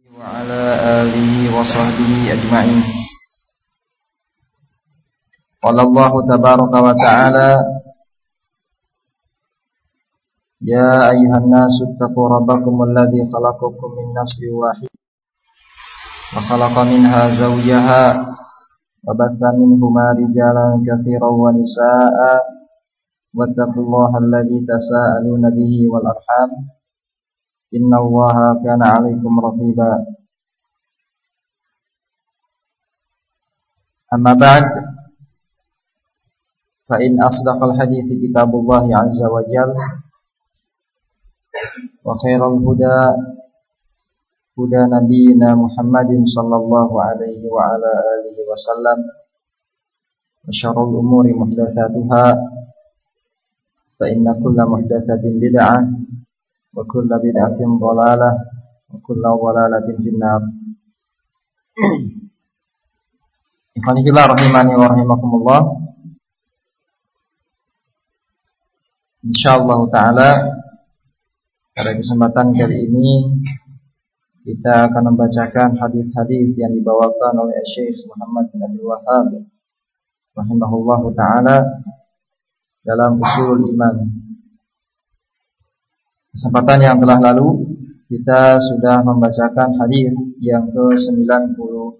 wa ala alihi wa sahbihi ajma'in. Qala Allahu tabaraka wa ta'ala, ya ayyuhan nasu ittaqu rabbakum alladzi khalaqakum min nafsin wahidah wa khalaqa minha zawjaha wa batha minhuma rijalan katsiran wa nisaa'a wattaqullaha alladzi tasaaluna bihi wal arham innallaha kana 'alaikum raqiba. Amma ba'd, fa in asdaqal hadithi kitabullahi 'azza wa jalla wa khairal huda huda nabiyyina Muhammadin sallallahu alaihi wa ala alihi wasallam wa syarrul umuri muhdatsatuha fa inna kulla muhdatsatin bid'ah wa kulla bid'atin dhalalah wa kulla dhalalatin finnar. Ikhwani fillah rahimani wa rahimakumullah. Insyaallah taala pada kesempatan kali ini kita akan membacakan hadis-hadis yang dibawakan oleh Syekh Muhammad bin Abdul Wahhab rahimahullahu taala dalam Ushulul Iman. Kesempatan yang telah lalu kita sudah membacakan hadis yang ke-92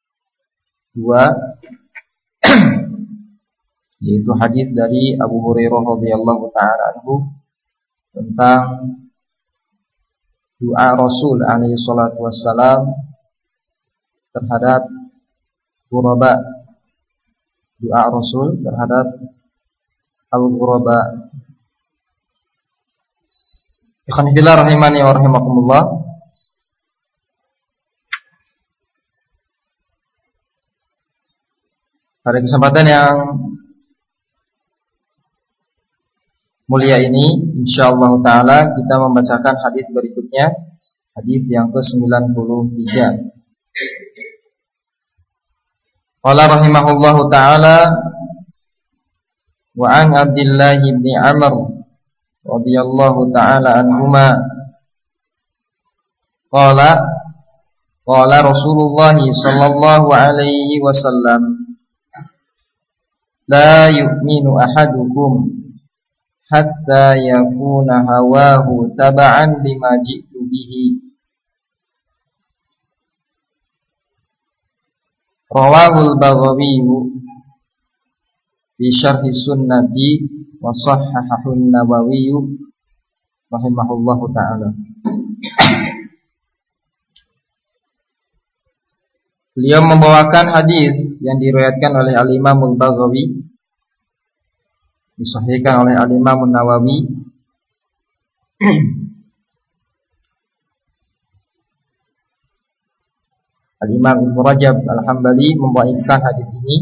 yaitu hadis dari Abu Hurairah radhiyallahu taala anhu tentang doa Rasul alaihi salatu wassalam terhadap ghuraba, doa Rasul terhadap al-ghuraba. Ikhwan fillah rahimani wa rahimakumullah. Pada kesempatan yang mulia ini insyaallah taala kita membacakan hadis berikutnya, hadis yang ke-93. Qala rahimahullahu taala wa an Abdullah bin Amr radhiyallahu ta'ala anhuma qala Rasulullah sallallahu alaihi wasallam la yu'minu ahadukum hatta yakuna hawahu taba'an lima ji'tu bihi. Rawahul Baghawi fi syarhi sunnati wa sahhahahu an-Nawawi rahimahullahu ta'ala. Beliau membawakan hadis yang diriwayatkan oleh Al-Imam Al-Baghawi, disahihkan oleh Al-Imam An-Nawawi. Al-Imam Ibnu Rajab Al-Hambali membawakan hadis ini,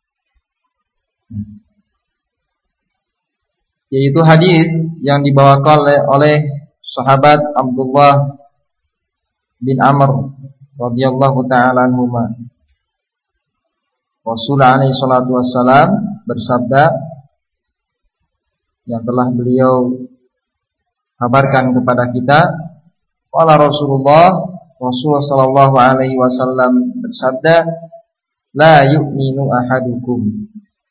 yaitu hadis yang dibawakan oleh sahabat Abdullah bin Amr radhiyallahu ta'ala anhuma. Rasulullah alaihi salatu wassalam bersabda, yang telah beliau kabarkan kepada kita, qala Rasulullah sallallahu alaihi wasallam bersabda, la yu'minu ahadukum,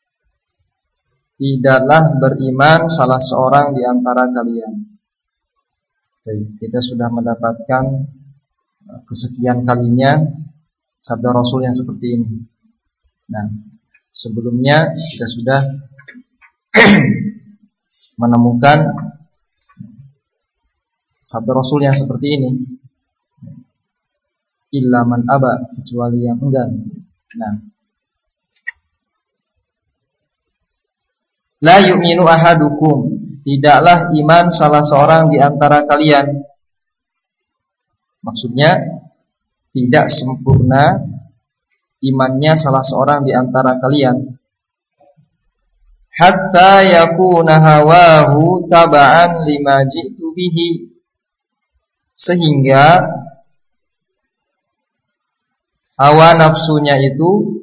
tidaklah beriman salah seorang di antara kalian. Baik, kita sudah mendapatkan kesekian kalinya sabda Rasul yang seperti ini. Nah, sebelumnya kita sudah menemukan sabda Rasul yang seperti ini, illa man aba, kecuali yang enggan. Nah, la yu'minu ahadukum, tidaklah iman salah seorang di antara kalian. Maksudnya tidak sempurna imannya salah seorang di antara kalian, hatta yakuna hawahu taba'an lima ji'tu bihi, sehingga hawa nafsunya itu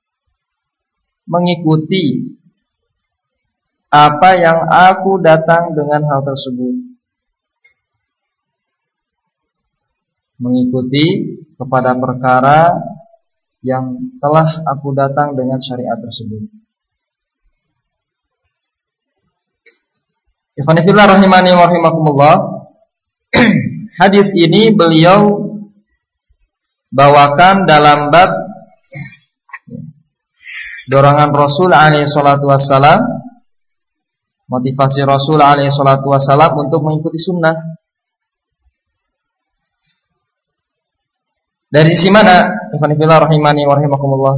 mengikuti apa yang aku datang dengan hal tersebut. mengikuti kepada perkara yang telah aku datang dengan syariat tersebut. Ikhwani fillah rahimani wa rahimakumullah. Hadis ini beliau bawakan dalam bab dorongan Rasul alaihi salatu wassalam, motivasi Rasul alaihi salatu wassalam untuk mengikuti sunnah. Dari sisi mana? Ikhwani fillah rahimani wa rahimakumullah.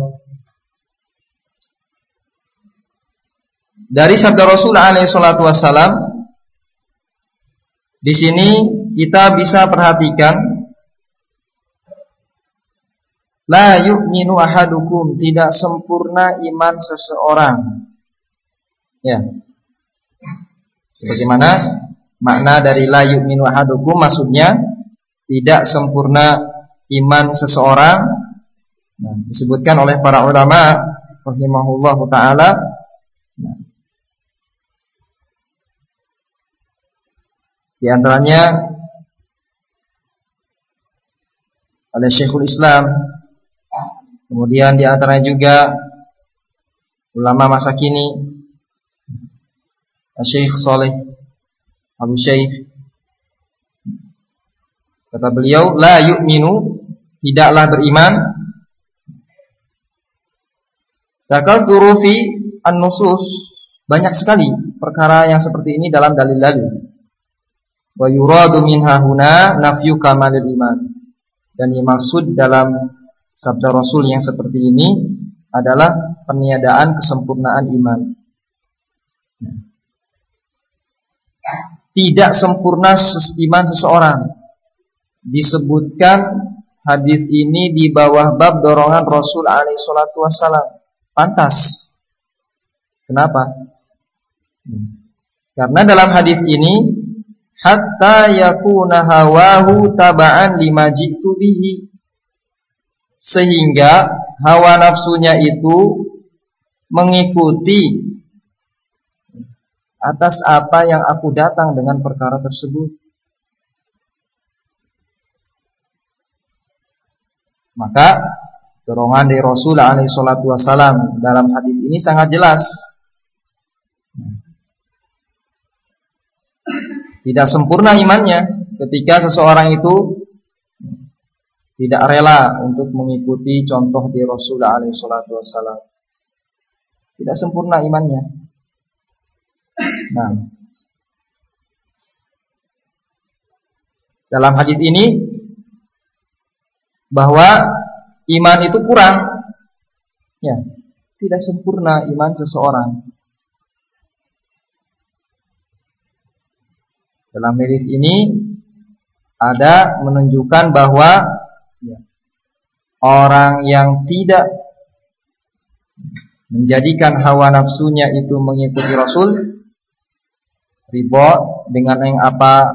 Dari sabda Rasul alaihi salatu wassalam, di sini kita bisa perhatikan, la yu'minu ahadukum, tidak sempurna iman seseorang. Ya. Sebagaimana makna dari la yu'minu ahadukum, maksudnya tidak sempurna iman seseorang. Nah, disebutkan oleh para ulama rahimahullahu taala. Nah, di antaranya oleh Syekhul Islam, kemudian di antaranya juga ulama masa kini, Syekh Saleh Abu Syekh. Kata beliau, la yu'minu, tidaklah beriman, takatsuru fi an-nusus, banyak sekali perkara yang seperti ini dalam dalil-dalil. Wa yuradu minha huna nafyu kamalil iman, dan yang maksud dalam sabda Rasul yang seperti ini adalah peniadaan kesempurnaan iman. Tidak sempurna iman seseorang. Disebutkan hadis ini di bawah bab dorongan Rasul alaihi salatu wassalam. Pantas. Kenapa? Karena dalam hadis ini, hatta yakuna hawahu taba'an lima ji'tu bihi, sehingga hawa nafsunya itu mengikuti atas apa yang aku datang dengan perkara tersebut. Maka dorongan dari Rasul alaihi salatu wassalam dalam hadis ini sangat jelas. Tidak sempurna imannya ketika seseorang itu tidak rela untuk mengikuti contoh di Rasul alaihi salatu wassalam. Tidak sempurna imannya. Nah, dalam hadis ini bahwa iman itu kurang, ya, tidak sempurna iman seseorang. Dalam hadis ini ada menunjukkan bahwa ya, orang yang tidak menjadikan hawa nafsunya itu mengikuti Rasul, ridha dengan yang apa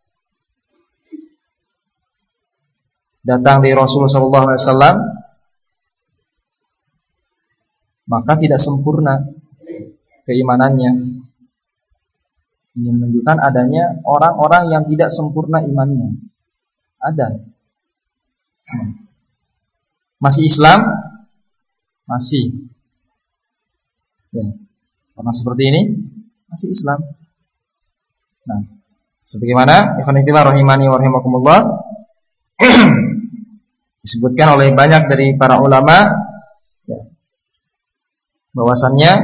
datang dari Rasulullah SAW, maka tidak sempurna keimanannya. Ini menunjukkan adanya orang-orang yang tidak sempurna imannya. Ada. Masih Islam? Masih. Ya. Karena seperti ini masih Islam. Nah, sebagaimana ikhwan fillah rahimani wa rahimakumullah disebutkan oleh banyak dari para ulama, ya, bahwasannya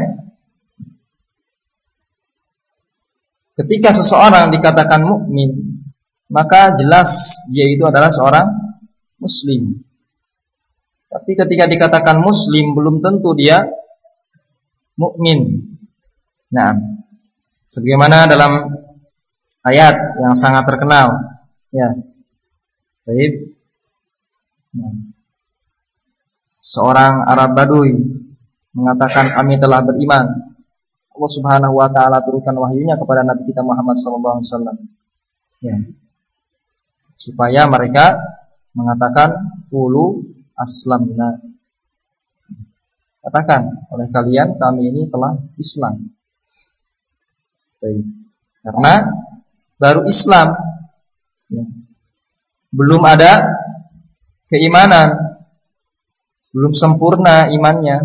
ketika seseorang dikatakan mukmin, maka jelas dia itu adalah seorang muslim. Tapi ketika dikatakan muslim, belum tentu dia mukmin. Nah, sebagaimana dalam ayat yang sangat terkenal, ya, baik. Nah, seorang Arab Baduy mengatakan, kami telah beriman. Allah Subhanahu wa taala turunkan wahyunya kepada Nabi kita Muhammad sallallahu alaihi wasallam. Ya. Supaya mereka mengatakan qulu aslamna. Katakan oleh kalian, kami ini telah Islam. Baik. Karena baru Islam, ya, belum ada keimanan, belum sempurna imannya.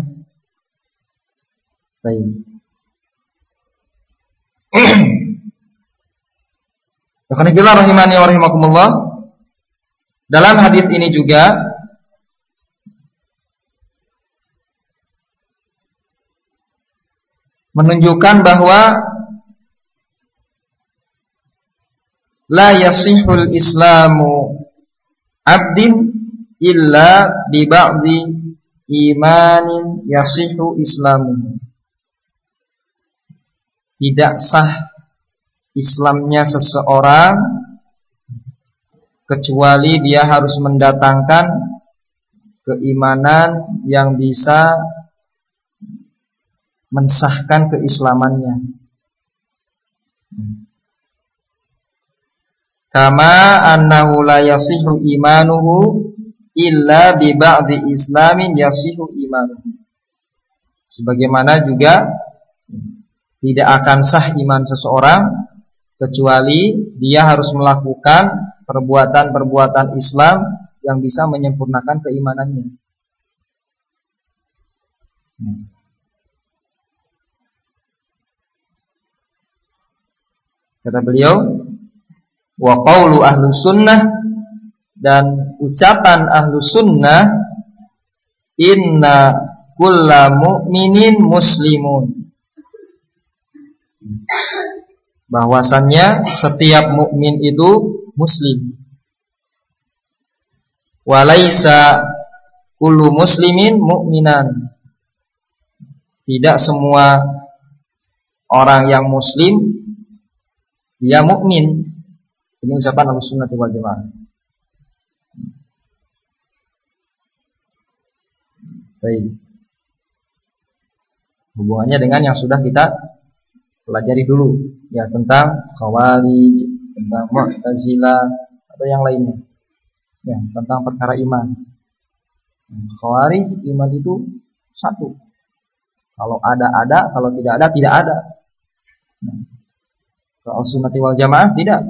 Baik. Alhamdulillah rahimani wa rahimakumullah. Dalam hadis ini juga menunjukkan bahwa la yasihul islamu abdin illa bi ba'di imanin yasihu islamu. Tidak sah Islamnya seseorang kecuali dia harus mendatangkan keimanan yang bisa mensahkan keislamannya. Kama annahu la yasihu imanuhu illa bi ba'di islamin yasihu imanuhu. Sebagaimana juga tidak akan sah iman seseorang kecuali dia harus melakukan perbuatan-perbuatan Islam yang bisa menyempurnakan keimanannya. Kata beliau, wa qaulu ahlus sunnah, dan ucapan ahlus sunnah, inna kulla mu'minin muslimun, bahwasannya setiap mukmin itu muslim. Walaisa kullu muslimin mu'minan, tidak semua orang yang muslim dia mukmin. Ini ucapan Ahlussunnah wal Jamaah. Baik. Hubungannya dengan yang sudah kita pelajari dulu, ya, tentang Khawarij, tentang Mu'tazilah atau yang lainnya, ya, tentang perkara iman. Khawarij, iman itu satu. Kalau ada, kalau tidak ada. Kalau Sunnati wal Jamaah tidak.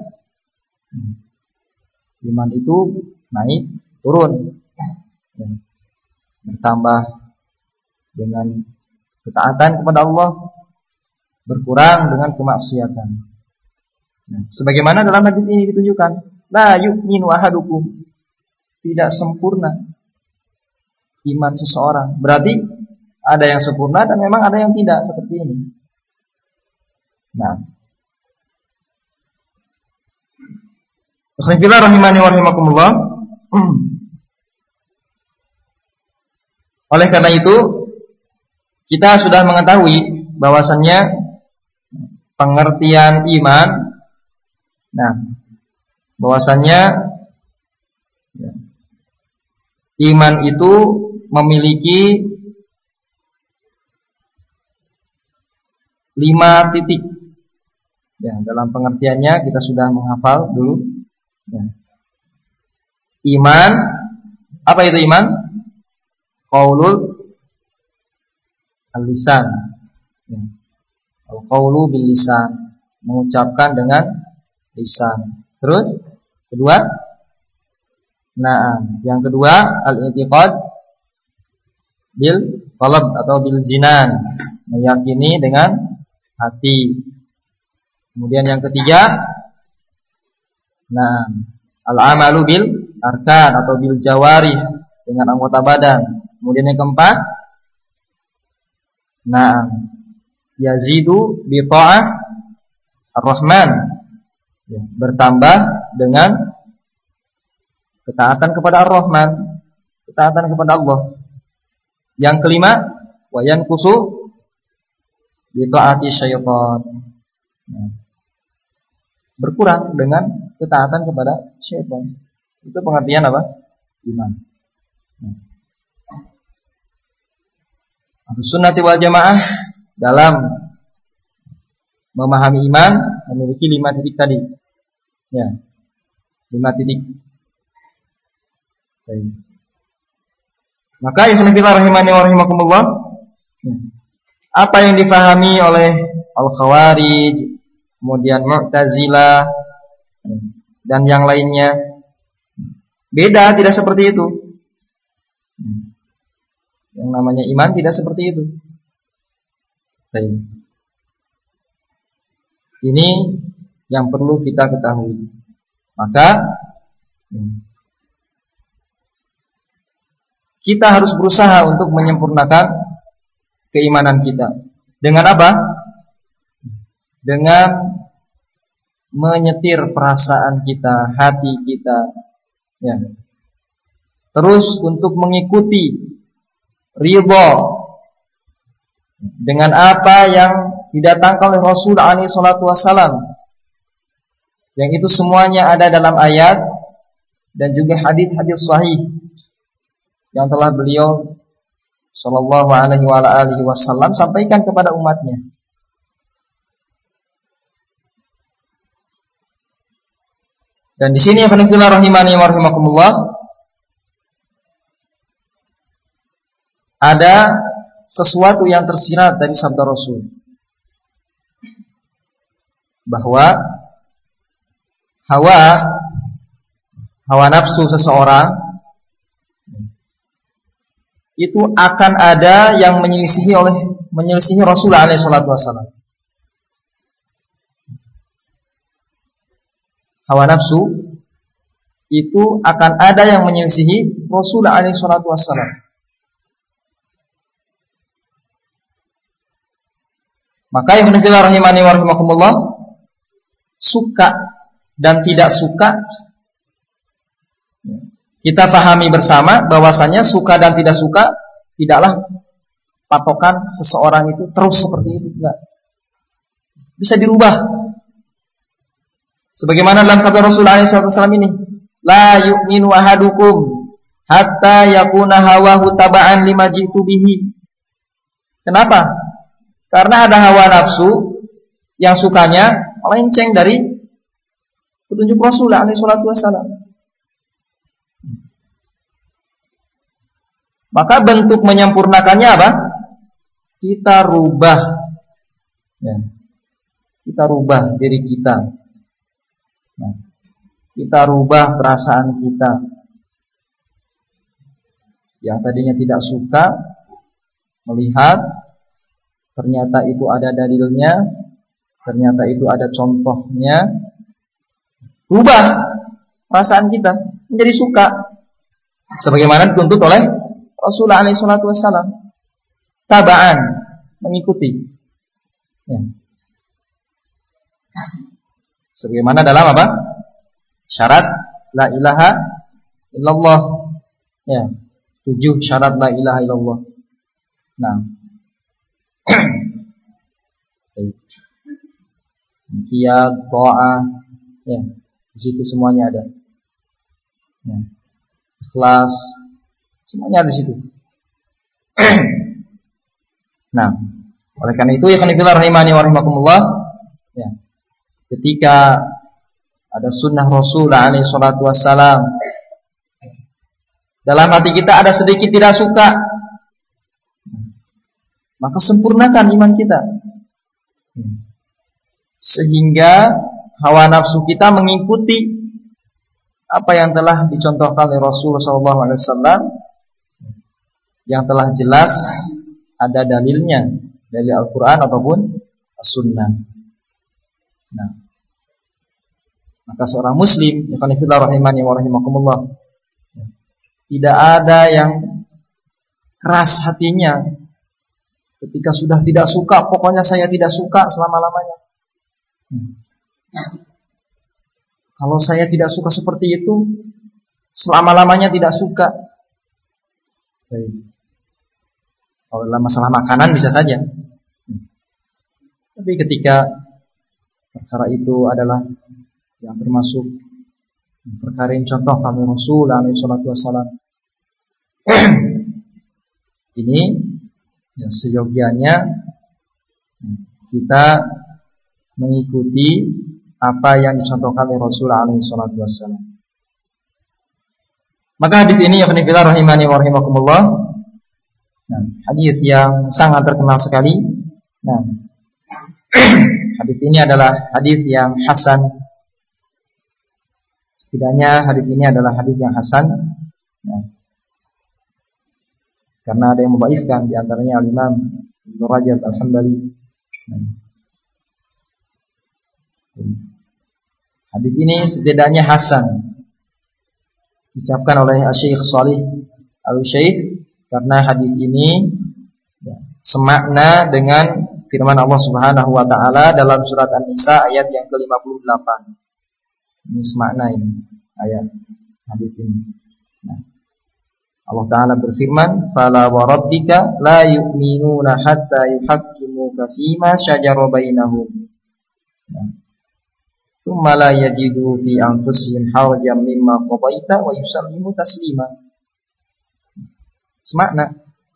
Iman itu naik, turun, ya, bertambah dengan ketaatan kepada Allah, berkurang dengan kemaksiatan. Nah, sebagaimana dalam hadis ini ditunjukkan, la yu'minu ahadukum, tidak sempurna iman seseorang. Berarti ada yang sempurna dan memang ada yang tidak, seperti ini. Nah, Alhamdulillah rahimani wa rahimakumullah. Oleh karena itu, kita sudah mengetahui bahwasannya pengertian iman, nah, bahwasannya iman itu memiliki 5 titik. Ya, dalam pengertiannya kita sudah menghafal dulu. Ya. Iman, apa itu iman? Qaulul al-lisan. Ya. Al-qaulu bil lisan, mengucapkan dengan lisan. Terus kedua, yang kedua al-i'tiqad bil qalb atau bil jinan, meyakini dengan hati. Kemudian yang ketiga, al-amalu bil arkan atau bil jawarih, dengan anggota badan. Kemudian yang keempat, yazidu bi ta'ah ar-Rahman, ya, bertambah dengan ketaatan kepada Ar-Rahman, ketaatan kepada Allah. Yang kelima, wa yanqusu bi ta'ati syaitan, ya, berkurang dengan ketaatan kepada syaitan. Itu pengertian apa? Iman. Ahlussunnah wal Jamaah dalam memahami iman memiliki 5 titik tadi. Ya. 5 titik. Maka ikhwanifillah rahimani wa rahimakumullah, apa yang difahami oleh Al-Khawarij, kemudian Mu'tazilah dan yang lainnya, beda, tidak seperti itu. Yang namanya iman tidak seperti itu. Baik. Ini yang perlu kita ketahui. Maka kita harus berusaha untuk menyempurnakan keimanan kita. Dengan apa? Dengan menyetir perasaan kita, hati kita, ya. Terus untuk mengikuti ridha dengan apa yang didatangkan oleh Rasul alaihi salatu wasallam, yang itu semuanya ada dalam ayat dan juga hadis-hadis sahih yang telah beliau sallallahu alaihi wasallam sampaikan kepada umatnya. Dan di sini khonifillah rahimani wa rahimakumullah, ada sesuatu yang tersirat dari sabda Rasul, bahwa hawa nafsu seseorang itu akan ada yang menyelisihi Rasul alaihi salatu wasallam. Hawa nafsu itu akan ada yang menyelisihi Rasul alaihi salatu wasallam. Maka ya khonifillah rahimani wa rahimakumullah, suka dan tidak suka kita pahami bersama bahwasanya suka dan tidak suka tidaklah patokan seseorang itu terus seperti itu, enggak. Bisa dirubah. Sebagaimana dalam sabda Rasulullah SAW ini, la yu'minu ahadukum hatta yakuna hawahu taba'an lima jitu bihi. Kenapa? Karena ada hawa nafsu yang sukanya melenceng dari petunjuk Rasulullah SAW. Maka bentuk menyempurnakannya apa? Kita rubah, ya. Kita rubah diri kita. Nah, kita rubah perasaan kita. Yang tadinya tidak suka melihat, ternyata itu ada dalilnya, ternyata itu ada contohnya. Rubah perasaan kita menjadi suka, sebagaimana dituntut oleh Rasulullah SAW. Tabaan, mengikuti, ya. Sebagaimana dalam apa? Syarat la ilaha illallah, ya. 7 syarat la ilaha illallah. Nah, qiyam, ta'ah, ya. Di situ semuanya ada. Ya. Ikhlas, semuanya ada di situ. Nah, oleh karena itu ya khonifillah rahimani wa rahimakumullah, ya. Ketika ada sunnah Rasul alaihi salatu wassalam, dalam hati kita ada sedikit tidak suka, maka sempurnakan iman kita, sehingga hawa nafsu kita mengikuti apa yang telah dicontohkan oleh Rasul sallallahu alaihi wasallam, yang telah jelas ada dalilnya dari Al-Quran ataupun As-Sunnah. Nah, maka seorang muslim, ya khonifillah rahimani wa rahimakumullah, tidak ada yang keras hatinya ketika sudah tidak suka, pokoknya saya tidak suka selama-lamanya. Kalau saya tidak suka seperti itu, selama-lamanya tidak suka. Kalau dalam masalah makanan bisa saja. Tapi ketika perkara itu adalah yang termasuk perkara yang contoh kami Rasul alaihi salatu wassalam, ini ya seyogianya kita mengikuti apa yang dicontohkan oleh Rasul alaihi salatu wassalam. Maka hadis ini ya khonifillah rahimani wa rahimakumullah, nah, hadis yang sangat terkenal sekali. Nah, hadis ini adalah hadis yang hasan. Setidaknya hadis ini adalah hadis yang hasan. Nah, karena ada yang membaifkan, di antaranya Al-Imam Ibnu Rajab Al-Hambali. Hadis ini setidaknya hasan diucapkan oleh Syekh Shalih Al-Utsaimin, karena hadis ini semakna dengan firman Allah Subhanahu wa taala dalam surat An-Nisa ayat yang ke-58. Ini semakna ini ayat hadis ini. Nah, Allah taala berfirman, "Fala wa rabbika la yu'minuna hatta yuhaqqimuka fima shajara bainahum." Tsumma la yajidu fi anfusihim harajan mimma qadaita wa yusallimu taslima. Semakna.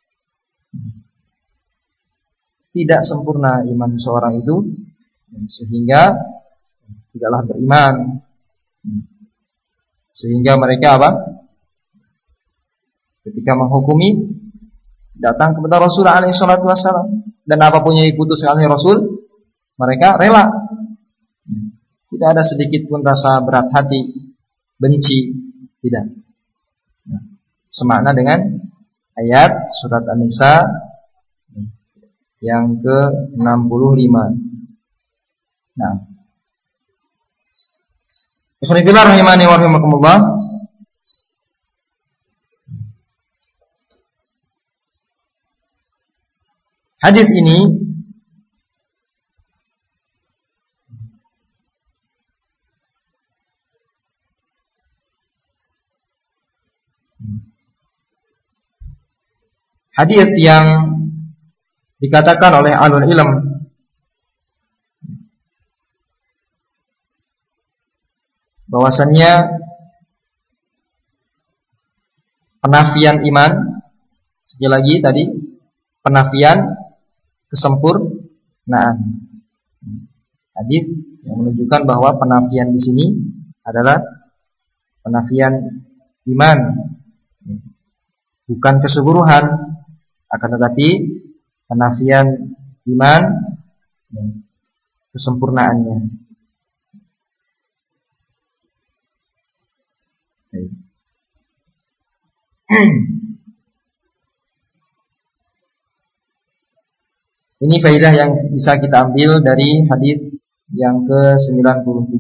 Tidak sempurna iman seorang itu sehingga tidaklah beriman. Sehingga mereka apa? Ketika menghukumi datang kepada Rasul alaihi salatu wasallam, dan apapun yang diputuskan oleh Rasul mereka rela. Tidak ada sedikit pun rasa berat hati, benci, tidak. Semakna dengan ayat surat An-Nisa yang ke-65. Nah, ikhwan fillah rahimani wa rahimakumullah. Hadis ini hadis yang dikatakan oleh ahlul ilm bahwasannya penafian iman, sekali lagi tadi penafian kesempurnaan. Hadis yang menunjukkan bahwa penafian di sini adalah penafian iman, bukan keseluruhan, akan tetapi penafian iman, kesempurnaannya. Ini faedah yang bisa kita ambil dari hadis yang ke-93.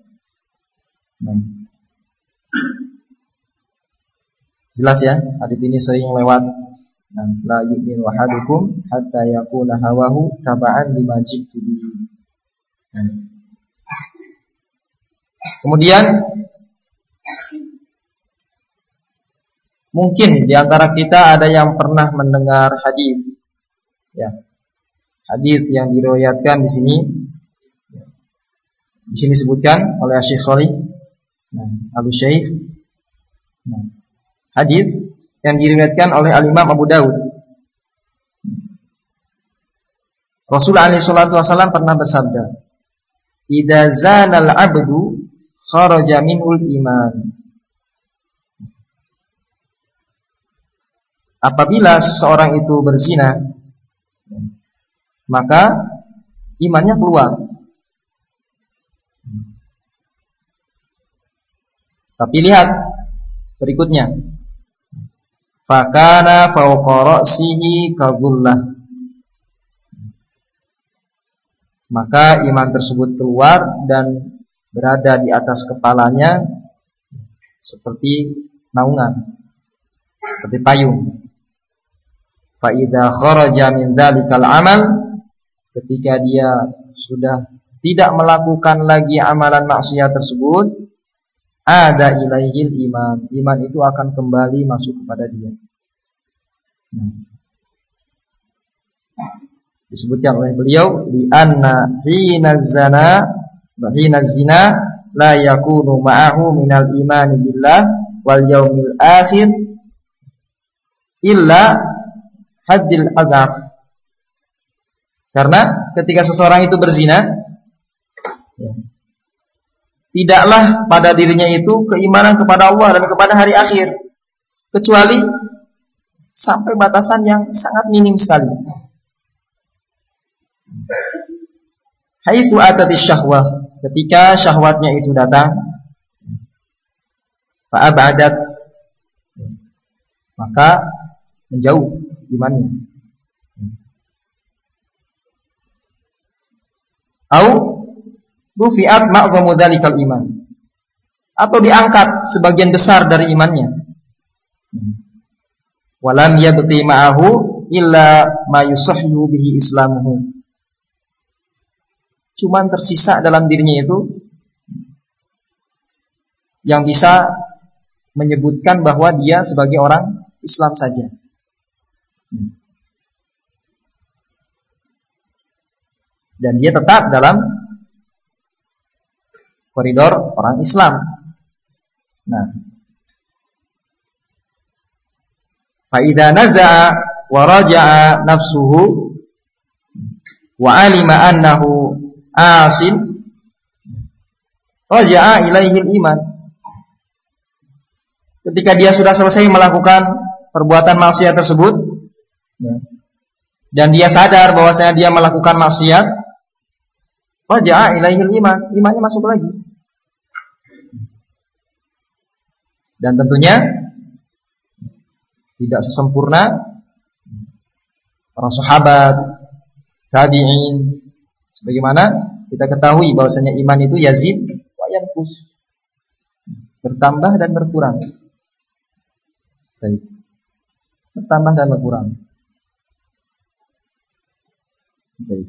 Jelas ya, hadis ini sering lewat. La yu'minu ahadukum hatta yakuna hawahu taba'an lima ji'tu bihi. Kemudian mungkin di antara kita ada yang pernah mendengar hadis, ya, hadis yang diriwayatkan di sini. Di sini disebutkan oleh Syekh Shalih Al-Utsaimin. Hadis yang diriwayatkan oleh Al-Imam Abu Dawud. Rasulullah SAW pernah bersabda, "Idza zanal 'abdu kharaja minhul iman." Apabila seorang itu berzina, maka imannya keluar. Tapi lihat berikutnya, fakana fawqa ra'sihi kadhullah. Maka iman tersebut keluar dan berada di atas kepalanya seperti naungan, seperti payung. Fa idza kharaja min dzalikal amal, ketika dia sudah tidak melakukan lagi amalan maksiat tersebut, ada ilaihil iman, iman itu akan kembali masuk kepada dia. Disebutkan oleh beliau, li anna hina zina la yakunu ma'ahu minal imani billah wal yaumil akhir illa haddil adaf. Karena ketika seseorang itu berzina, tidaklah pada dirinya itu keimanan kepada Allah dan kepada hari akhir, kecuali sampai batasan yang sangat minim sekali. Haitsu atatis syahwah, ketika syahwatnya itu datang, fa abadat, maka menjauh imannya. Au rufi'at ma'dhamu dzalikal iman, atau diangkat sebagian besar dari imannya. Walam yabqi ma'ahu illa ma yusahhihu bihi islamuhu, cuman tersisa dalam dirinya itu yang bisa menyebutkan bahwa dia sebagai orang Islam saja. Dan dia tetap dalam koridor orang Islam. Nah, fa idza naza'a wa raja'a nafsuhu wa alima annahu asin raja'a ilaihi iman. Ketika dia sudah selesai melakukan perbuatan maksiat tersebut, dan dia sadar bahwasanya dia melakukan maksiat, raja'a ilaihi iman, imannya masuk lagi. Dan tentunya tidak sesempurna para sahabat, tabi'in. Sebagaimana kita ketahui bahwasanya iman itu yazid wa yanqus, bertambah dan berkurang. Baik. Bertambah dan berkurang. Baik.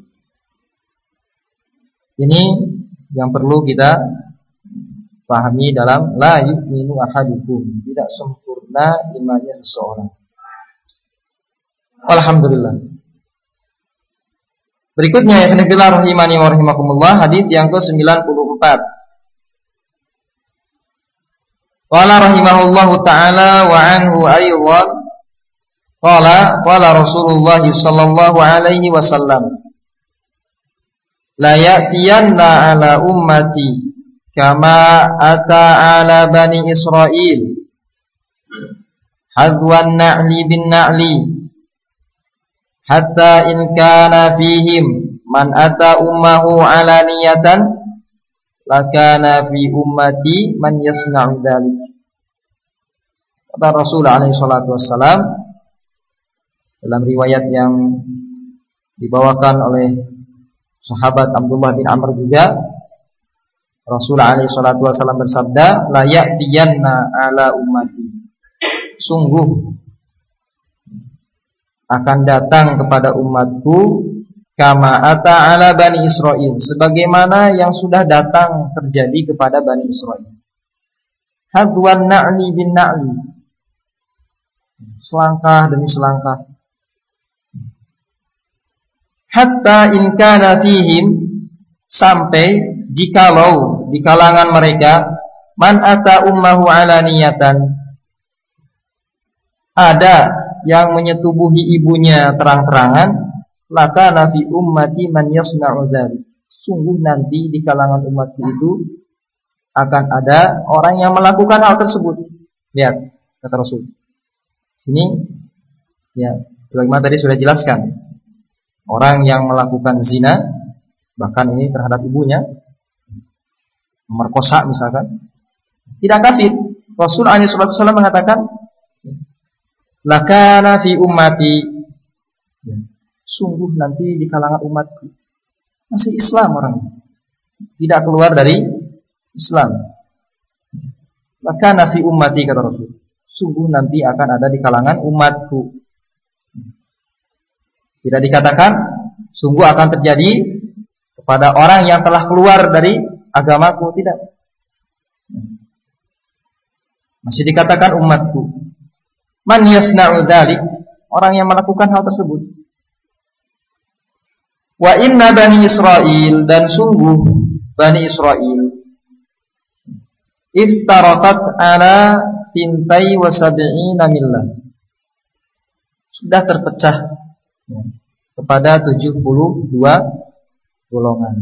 Ini yang perlu kita pahami dalam la yu'minu ahadukum, tidak sempurna imannya seseorang. Alhamdulillah. Berikutnya ya khonifillah rahimani wa rahimakumullah, hadis yang ke-94. Qala rahimahullahu ta'ala wa anhu ayyuhan qala Rasulullah sallallahu alaihi wasallam, la ya'tiyanna ala ummati kama ata ala bani Israil hadwan na'li bin na'li, hatta in kana fihim man ata ummahu alaniyatan lakana fi ummati man yasna'u dzalik. Kata Rasul alaihi salatu wassalam dalam riwayat yang dibawakan oleh sahabat Abdullah bin Amr juga, Rasul alaihi salatu wassalam bersabda, la ya'tiyanna ala ummati, sungguh akan datang kepada umatku kama ata ala bani Israil, sebagaimana yang sudah datang terjadi kepada bani Israil. Hadwan na'li bin na'li, selangkah demi selangkah. Hatta in kana fihim, sampai jikalau di kalangan mereka man ata ummahu alaniyatan, ada yang menyetubuhi ibunya terang-terangan, lakana fi ummati man yasna'u dzalik, sungguh nanti di kalangan umatku itu akan ada orang yang melakukan hal tersebut. Lihat kata Rasul. Sini ya, sebagaimana tadi sudah jelaskan, orang yang melakukan zina, bahkan ini terhadap ibunya, memerkosa misalkan, tidak kafir. Rasul alaihi wasallam mengatakan, lakana fi ummati, sungguh nanti di kalangan umatku masih Islam orang, tidak keluar dari Islam. Lakana fi ummati, kata Rasul, sungguh nanti akan ada di kalangan umatku. Tidak dikatakan sungguh akan terjadi kepada orang yang telah keluar dari agamaku, tidak. Masih dikatakan umatku. Man yasna'u dzalik, orang yang melakukan hal tersebut. Wa inna bani Israil, dan sungguh bani Israil, iftaraqat ala tintai wa sab'ina millah, sudah terpecah kepada 72 golongan.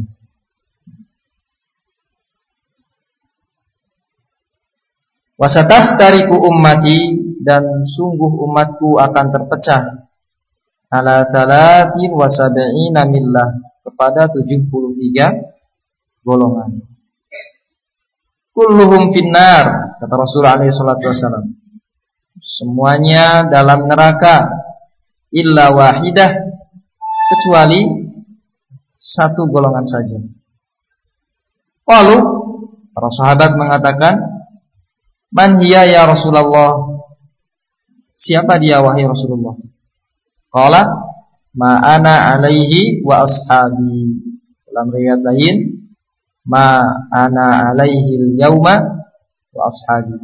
Wasataftariku ummati, dan sungguh umatku akan terpecah ala thalathin wa sab'ina millah, kepada 73 golongan. Kulluhum finnar, kata Rasul alaihi salatu wasallam, semuanya dalam neraka illa wahidah, kecuali satu golongan saja. Lalu para sahabat mengatakan, man hiya ya Rasulullah? Siapa dia wahai Rasulullah? Qala ma ana alaihi wa ashabi. Dalam riwayat lain, ma ana alaihi al-yauma wa ashabi.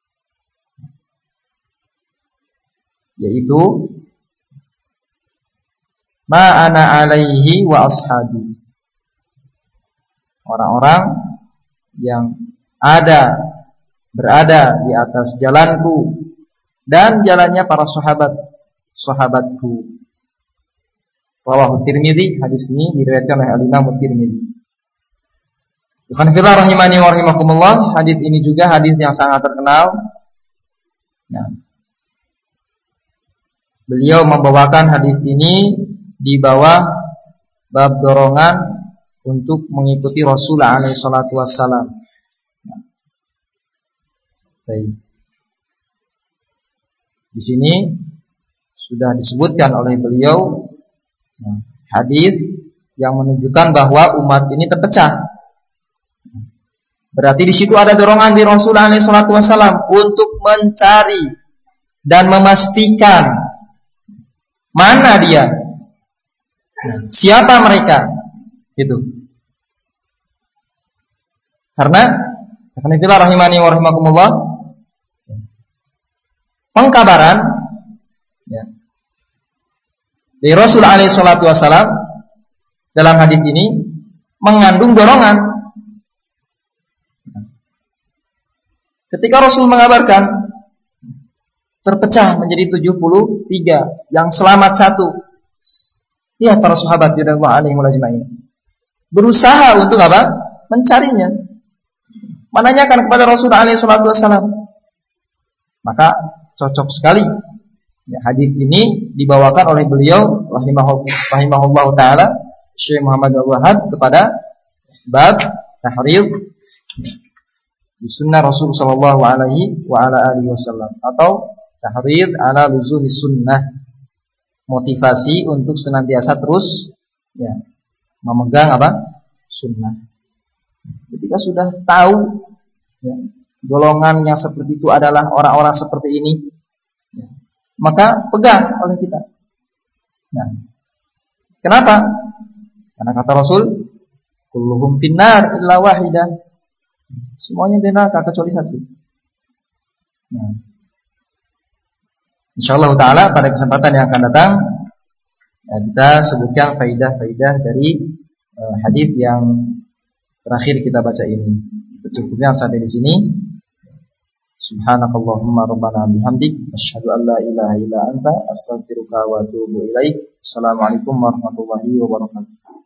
Yaitu ma ana alaihi wa ashabi. Orang-orang yang berada di atas jalanku dan jalannya para sahabatku. Rawahu Tirmidzi, hadis ini diriwayatkan oleh Al-Imam Tirmidzi. Ikhwan fillah rahimani wa rahimakumullah, hadis ini juga hadis yang sangat terkenal. Nah, beliau membawakan hadis ini di bawah bab dorongan untuk mengikuti Rasulullah alaihi salatu wassalam. Baik. Di sini sudah disebutkan oleh beliau hadis yang menunjukkan bahwa umat ini terpecah. Berarti di situ ada dorongan di Rasulullah alaihi salatu wassalam untuk mencari dan memastikan mana dia, siapa mereka. Itu. Karena itulah rahimani wa rahimakumullah, pengkabaran ya, dari Rasul alaihi salatu wassalam dalam hadis ini mengandung dorongan. Ketika Rasul mengabarkan terpecah menjadi 73, yang selamat satu. Lihat para sahabat radhiyallahu anhum ajma'in berusaha untuk apa? Mencarinya. Menanyakan kepada Rasulullah alaihi salatu wassalam. Maka cocok sekali ya, hadis ini dibawakan oleh beliau rahimahullahu taala Syekh Muhammad Al-Wahhab kepada bab tahrid di sunnah Rasul sallallahu alaihi wa ala alihi wasallam, atau tahrid ala luzumis sunnah, motivasi untuk senantiasa terus ya memegang apa? Sunnah. Ketika sudah tahu ya, golongan yang seperti itu adalah orang-orang seperti ini ya, maka pegang oleh kita. Nah, kenapa? Karena kata Rasul, kulluhum finnar illa wahidah. Semuanya di neraka kecuali satu. Nah, insyaallah taala pada kesempatan yang akan datang ya, kita sebutkan faidah-faidah dari hadis yang terakhir kita baca ini. Cukupnya sampai di sini. Subhanakallahumma rabbana bihamdik asyhadu an la ilaha illa anta astaghfiruka wa atubu ilaik. Assalamualaikum warahmatullahi wabarakatuh.